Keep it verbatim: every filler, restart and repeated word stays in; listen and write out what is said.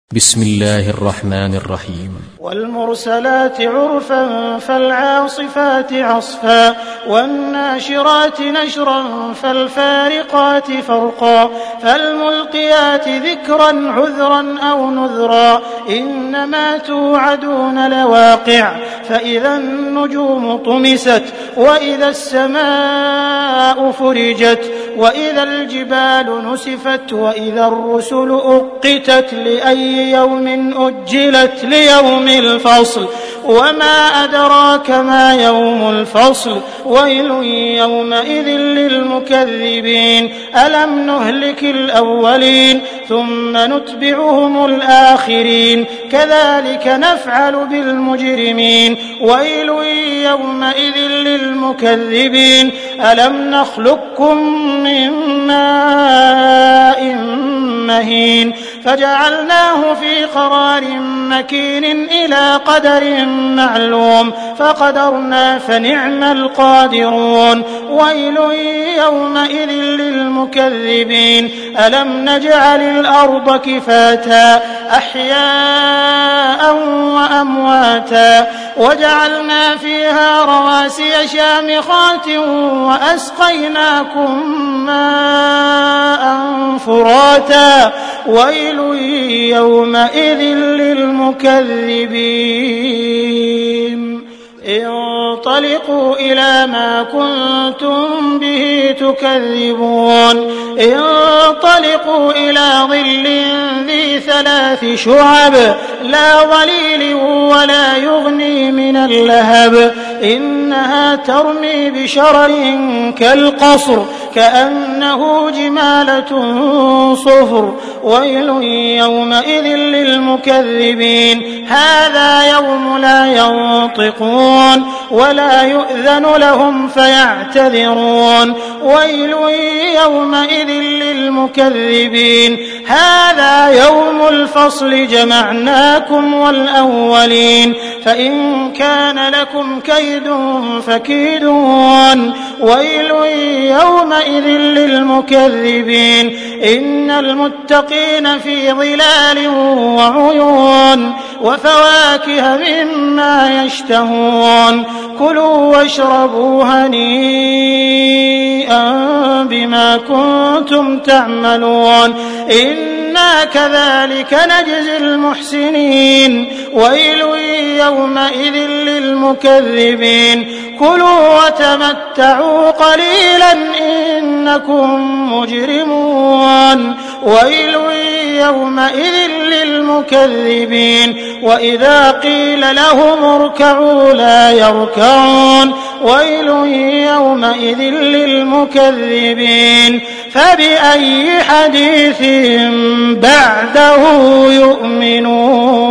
بسم الله الرحمن الرحيم. والمرسلات عرفا فالعاصفات عصفا والناشرات نشرا فالفارقات فرقا فالملقيات ذكرا عذرا أو نذرا إنما توعدون لواقع فإذا النجوم طمست وإذا السماء فرجت وإذا الجبال نسفت وإذا الرسل أقتت لأي يوم أجلت ليوم الفصل وما أدراك ما يوم الفصل ويل يومئذ للمكذبين ألم نهلك الأولين ثم نتبعهم الآخرين كذلك نفعل بالمجرمين ويل يومئذ للمكذبين ألم نخلقكم من ماء مهين فجعلناه في قرار مكين إلى قدر معلوم فقدرنا فنعم القادرون ويل يومئذ للمكذبين ألم نجعل الأرض كفاتا أحياء وأمواتا وجعلنا فيها رواسي شامخات وأسقيناكم ماء فراتا ويل يومئذ للمكذبين انطلقوا إلى ما كنتم به تكذبون انطلقوا إلى ظل ذي ثلاث شعب لا ظليل ولا يغني من اللهب إنها ترمي بشرر كالقصر كأنه جمالة صفر ويل يومئذ للمكذبين هذا يوم لا ينطقون ولا يؤذن لهم فيعتذرون ويل يومئذ للمكذبين هذا يوم الفصل جمعناكم والأولين فإن كان لكم كيد فكيدون ويل يومئذ للمكذبين إن المتقين في ظلال وعيون وفواكه مما يشتهون كلوا واشربوا هنيئا بما كنتم تعملون إنا كذلك نجزي المحسنين ويل يومئذ للمكذبين كلوا وتمتعوا قليلا إنكم مجرمون ويل يومئذ للمكذبين وإذا قيل لهم اركعوا لا يركعون ويل يومئذ للمكذبين فبأي حديث بعده يؤمنون.